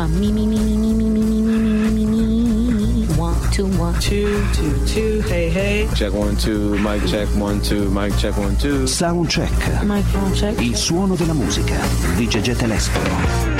me, me, me, me, me, me, me, me, me, me, me. 1, 2, 1, 2, 2, 2. Hey, hey. Check 1, 2. Mic check 1, 2. Mic check 1, 2. Soundcheck. Microphone check. Il suono della musica di Gegè Telesforo.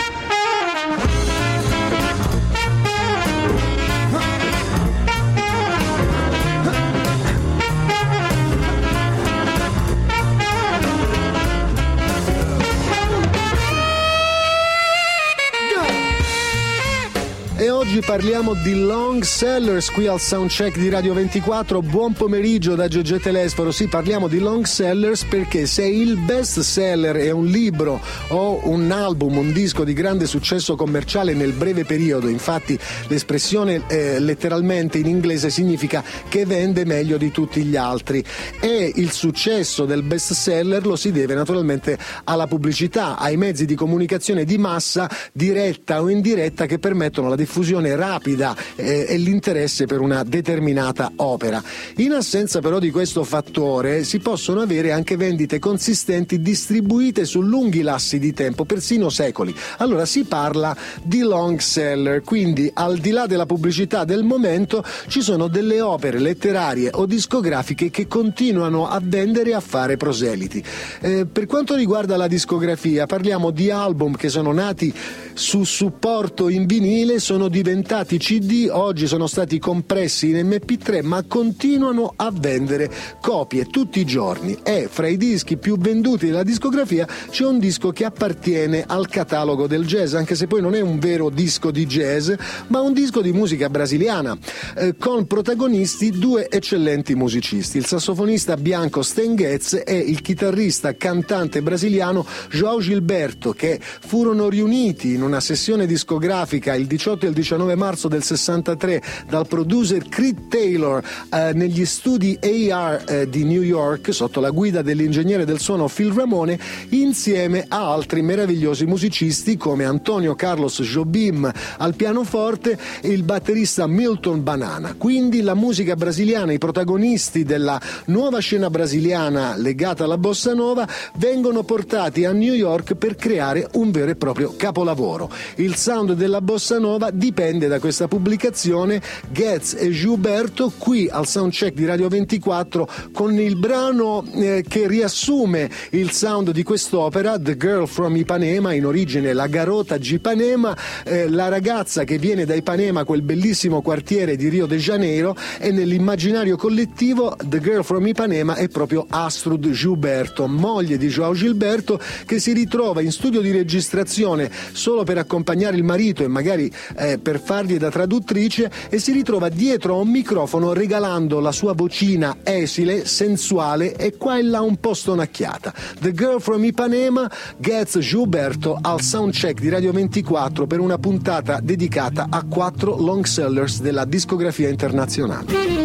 E oggi parliamo di long sellers qui al Soundcheck di Radio 24. Buon pomeriggio da Gegè Telesforo. Sì, parliamo di long sellers perché se il best seller è un libro o un album, un disco di grande successo commerciale nel breve periodo, infatti l'espressione letteralmente in inglese significa che vende meglio di tutti gli altri, e il successo del best seller lo si deve naturalmente alla pubblicità, ai mezzi di comunicazione di massa diretta o indiretta che permettono la diffusione rapida e l'interesse per una determinata opera. In assenza però di questo fattore si possono avere anche vendite consistenti distribuite su lunghi lassi di tempo, persino secoli. Allora si parla di long seller, quindi al di là della pubblicità del momento ci sono delle opere letterarie o discografiche che continuano a vendere e a fare proseliti. Per quanto riguarda la discografia parliamo di album che sono nati su supporto in vinile, sono diventati CD, oggi sono stati compressi in MP3, ma continuano a vendere copie tutti i giorni, e fra i dischi più venduti della discografia c'è un disco che appartiene al catalogo del jazz, anche se poi non è un vero disco di jazz, ma un disco di musica brasiliana, con protagonisti due eccellenti musicisti, il sassofonista bianco Stan Getz e il chitarrista cantante brasiliano João Gilberto, che furono riuniti in una sessione discografica il 18 e il 19 marzo del 63 dal producer Creed Taylor negli studi AR di New York sotto la guida dell'ingegnere del suono Phil Ramone, insieme a altri meravigliosi musicisti come Antonio Carlos Jobim al pianoforte e il batterista Milton Banana. Quindi la musica brasiliana, i protagonisti della nuova scena brasiliana legata alla bossa nova vengono portati a New York per creare un vero e proprio capolavoro. Il sound della bossa nova dipende da questa pubblicazione. Getz e Gilberto qui al Soundcheck di Radio 24 con il brano che riassume il sound di quest'opera, The Girl from Ipanema, in origine la garota di Ipanema, la ragazza che viene da Ipanema, quel bellissimo quartiere di Rio de Janeiro, e nell'immaginario collettivo The Girl from Ipanema è proprio Astrud Gilberto, moglie di João Gilberto, che si ritrova in studio di registrazione solo per accompagnare il marito e magari per fargli da traduttrice, e si ritrova dietro a un microfono regalando la sua vocina esile, sensuale e qua e là un po' stonacchiata. The Girl from Ipanema, Getz Gilberto al Soundcheck di Radio 24 per una puntata dedicata a 4 long sellers della discografia internazionale.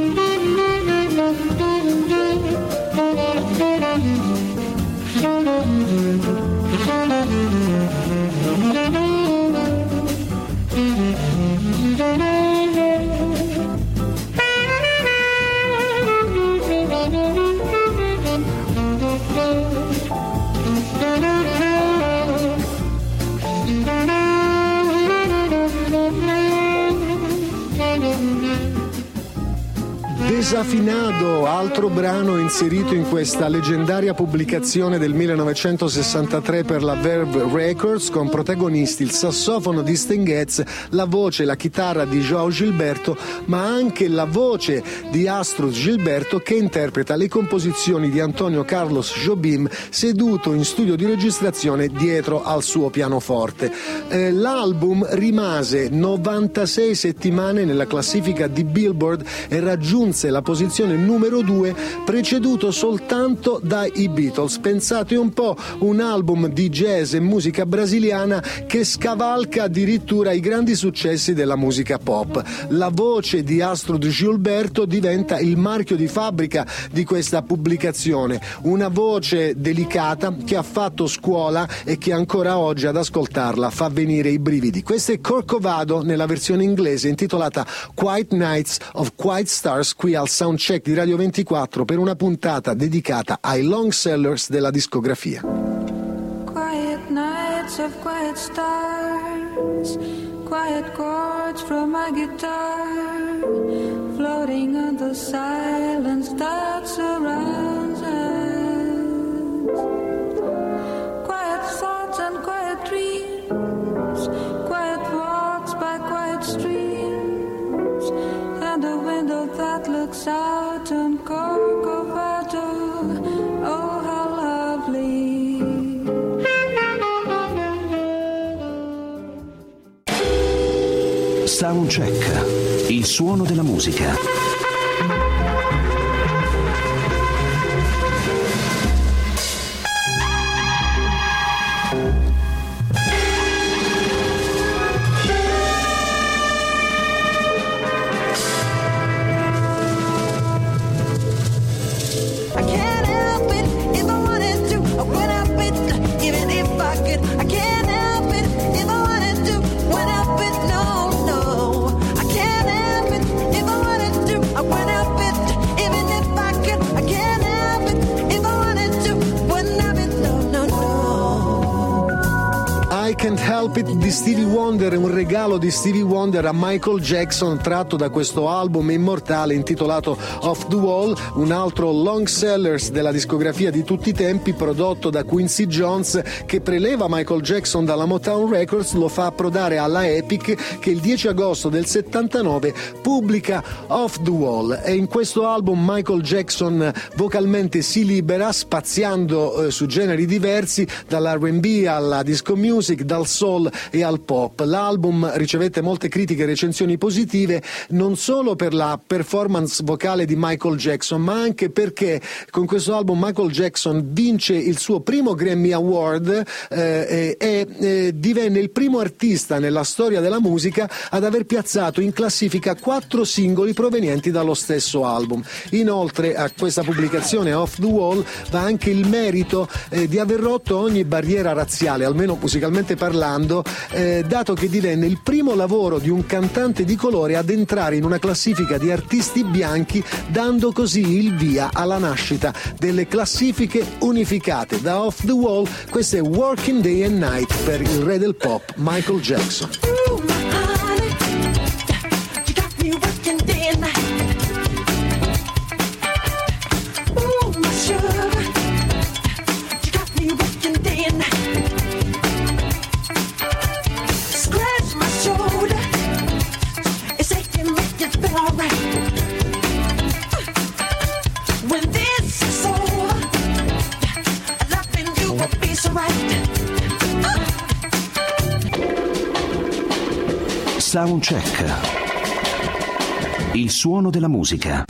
Desafinado, altro brano inserito in questa leggendaria pubblicazione del 1963 per la Verve Records, con protagonisti il sassofono di Stan Getz, la voce e la chitarra di João Gilberto, ma anche la voce di Astrud Gilberto, che interpreta le composizioni di Antonio Carlos Jobim seduto in studio di registrazione dietro al suo pianoforte. L'album rimase 96 settimane nella classifica di Billboard e raggiunse la posizione numero 2, preceduto soltanto dai Beatles. Pensate un po', un album di jazz e musica brasiliana che scavalca addirittura i grandi successi della musica pop. La voce di Astrud Gilberto diventa il marchio di fabbrica di questa pubblicazione, una voce delicata che ha fatto scuola e che ancora oggi ad ascoltarla fa venire i brividi. Questa è Corcovado nella versione inglese intitolata Quiet Nights of Quiet Stars, qui al Soundcheck di Radio 24 per una puntata dedicata ai long sellers della discografia. Quiet night nights of quiet stars, quiet chords from my guitar, floating on the silence that surrounds us. Quiet thoughts and quiet dreams, quiet walks by quiet streams, and a window that looks out on Corcovado. Oh, how lovely. Soundcheck, il suono della musica. Can't Help It di Stevie Wonder, un regalo di Stevie Wonder a Michael Jackson tratto da questo album immortale intitolato Off the Wall, un altro long sellers della discografia di tutti i tempi, prodotto da Quincy Jones, che preleva Michael Jackson dalla Motown Records, lo fa approdare alla Epic, che il 10 agosto del 79 pubblica Off the Wall. E in questo album Michael Jackson vocalmente si libera, spaziando su generi diversi, dall'R&B alla disco music, dal soul e al pop. L'album ricevette molte critiche e recensioni positive, non solo per la performance vocale di Michael Jackson, ma anche perché con questo album Michael Jackson vince il suo primo Grammy Award e divenne il primo artista nella storia della musica ad aver piazzato in classifica 4 singoli provenienti dallo stesso album. Inoltre a questa pubblicazione Off the Wall va anche il merito di aver rotto ogni barriera razziale, almeno musicalmente parlando, dato che divenne il primo lavoro di un cantante di colore ad entrare in una classifica di artisti bianchi, dando così il via alla nascita delle classifiche unificate. Da Off the Wall, questo è Working Day and Night per il re del pop Michael Jackson. Soundcheck, il suono della musica.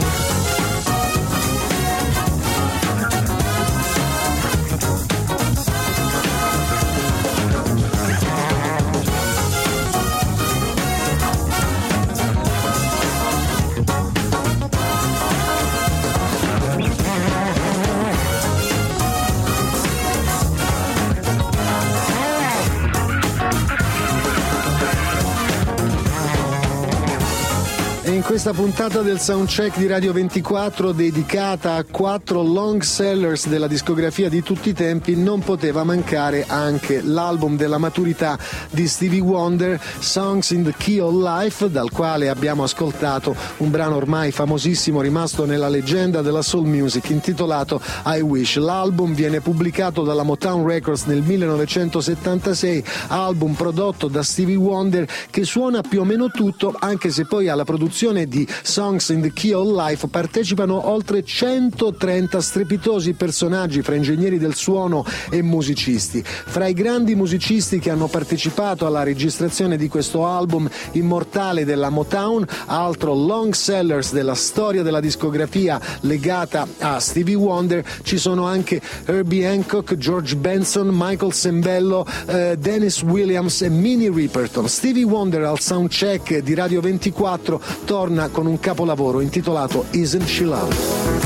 In questa puntata del Soundcheck di Radio 24, dedicata a 4 long sellers della discografia di tutti i tempi, non poteva mancare anche l'album della maturità di Stevie Wonder, Songs in the Key of Life, dal quale abbiamo ascoltato un brano ormai famosissimo, rimasto nella leggenda della soul music, intitolato I Wish. L'album viene pubblicato dalla Motown Records nel 1976, album prodotto da Stevie Wonder, che suona più o meno tutto, anche se poi alla produzione di Songs in the Key of Life partecipano oltre 130 strepitosi personaggi fra ingegneri del suono e musicisti. Fra i grandi musicisti che hanno partecipato alla registrazione di questo album immortale della Motown, altro long sellers della storia della discografia legata a Stevie Wonder, ci sono anche Herbie Hancock, George Benson, Michael Sembello, Dennis Williams e Minnie Riperton. Stevie Wonder al Soundcheck di Radio 24 torna con un capolavoro intitolato Isn't She Lovely?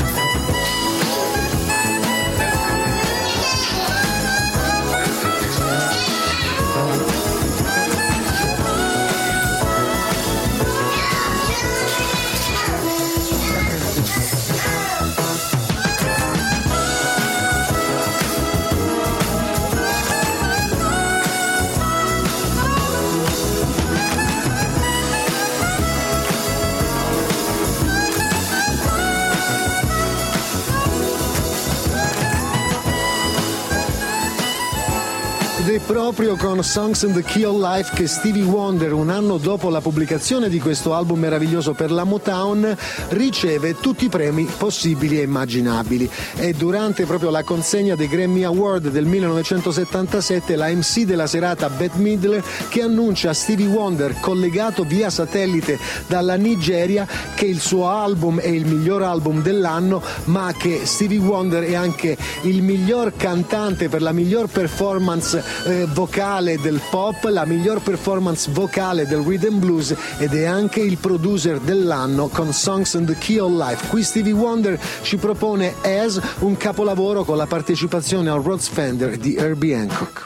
Ed è proprio con Songs in the Key of Life che Stevie Wonder, un anno dopo la pubblicazione di questo album meraviglioso per la Motown, riceve tutti i premi possibili e immaginabili. E durante proprio la consegna dei Grammy Award del 1977, la MC della serata, Bette Midler, che annuncia a Stevie Wonder, collegato via satellite dalla Nigeria, che il suo album è il miglior album dell'anno, ma che Stevie Wonder è anche il miglior cantante per la miglior performance vocale del pop, la miglior performance vocale del rhythm blues, ed è anche il producer dell'anno con Songs in the Key of Life. Qui Stevie Wonder ci propone As, un capolavoro con la partecipazione al Rhodes Fender di Herbie Hancock.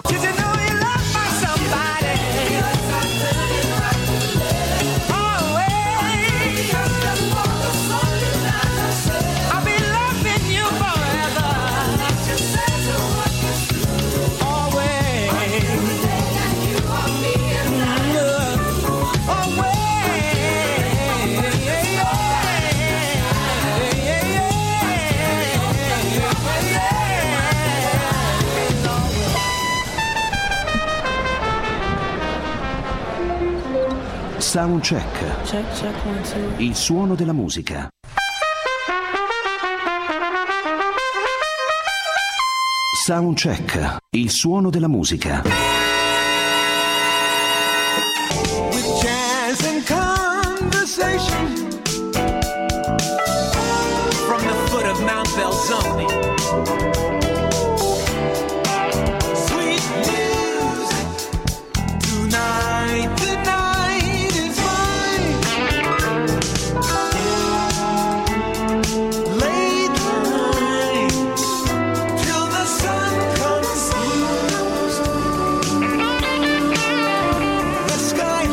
Soundcheck. Check, 1, 2. Il suono della musica. Soundcheck. Il suono della musica. With jazz and conversation from the foot of Mount Belzoni. Sweet music tonight. The night is mine. Late night till the sun comes through the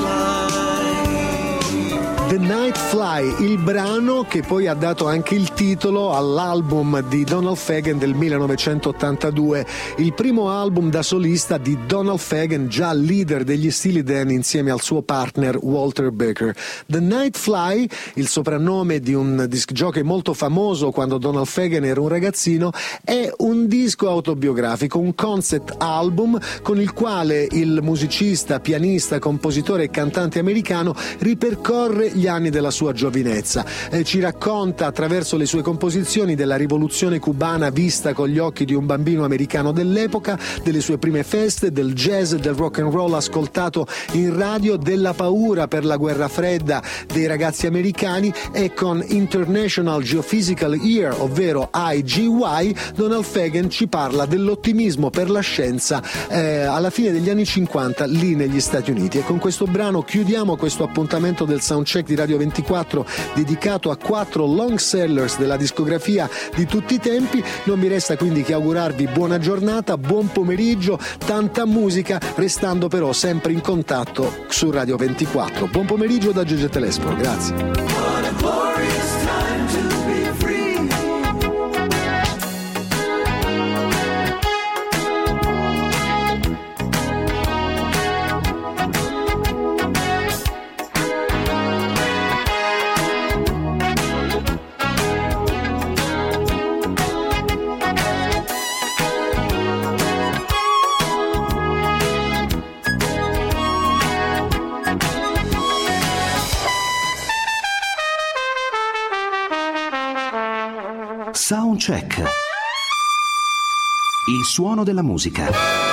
skyline. The Night Fly, il brano che poi ha dato anche il titolo all'album di Donald Fagen del 1982, il primo album da solista di Donald Fagen, già leader degli Steely Dan insieme al suo partner Walter Becker. The Night Fly, il soprannome di un disc jockey molto famoso quando Donald Fagen era un ragazzino, è un disco autobiografico, un concept album con il quale il musicista, pianista, compositore e cantante americano ripercorre gli anni della sua giovinezza. Ci racconta attraverso le sue composizioni della rivoluzione cubana vista con gli occhi di un bambino americano dell'epoca, delle sue prime feste, del jazz e del rock and roll ascoltato in radio, della paura per la guerra fredda dei ragazzi americani, e con International Geophysical Year, ovvero IGY, Donald Fagen ci parla dell'ottimismo per la scienza alla fine degli anni 50 lì negli Stati Uniti. E con questo brano chiudiamo questo appuntamento del Soundcheck di Radio 24 dedicato a 4 long sellers della discografia di tutti i tempi. Non mi resta quindi che augurarvi buona giornata, buon pomeriggio, tanta musica, restando però sempre in contatto su Radio 24. Buon pomeriggio da Gigi Telesforo, grazie. What a glorious time to be free. Soundcheck. Il suono della musica.